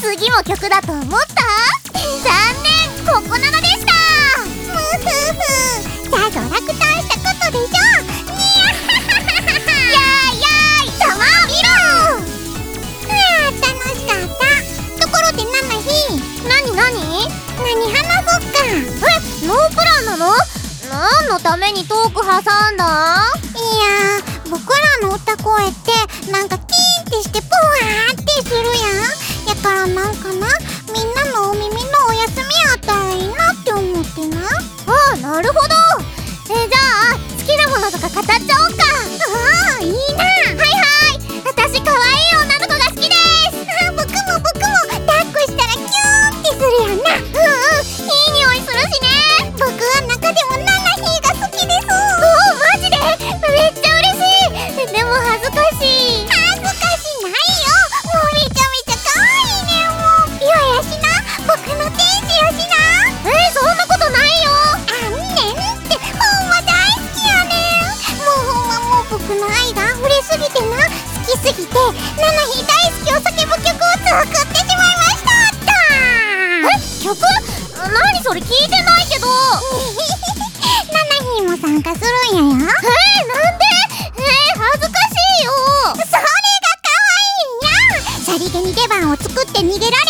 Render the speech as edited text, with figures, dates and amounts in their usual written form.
次も曲だと思った？残念、ここなのでした。むふふ、さぞ落胆したことでしょう。にゃはははは。やーやーい、ざまあみろ。楽しかった。ところでナナヒ、何話そうか。ノープランなの？何のためにトーク挟んだ？いやー、僕らの歌声ってなんかキーンってしてポワーってするやん。やからなんかな、みんなのお耳のお休みあったらいいなって思ってな。ああ、なるほど。じゃあ好きなものとか語っちゃおうか。ああ、いいな。はいはい、私可愛い女の子が好きです。僕も抱っこしたらキューンってするやんな。いい匂いするしね。僕は中でもナナヒーが好きです。おお、マジで？めっちゃ嬉しい。でも恥ずかしい。恥ずかしないよ。もうめちゃめちゃ可愛いね。もう岩やしな、僕の天使やしな。そんなことないよ。あんねんってほんま大好きやねん。もう僕の愛が溢れすぎてな、好きすぎてナナヒー大好きを叫ぶ曲を作ってしまいました。曲？何それ、聞いてないけど。ナナヒーも参加するんやよ。なんで？恥ずかしいよ。それが可愛いんや。さりげに出番を作って逃げられ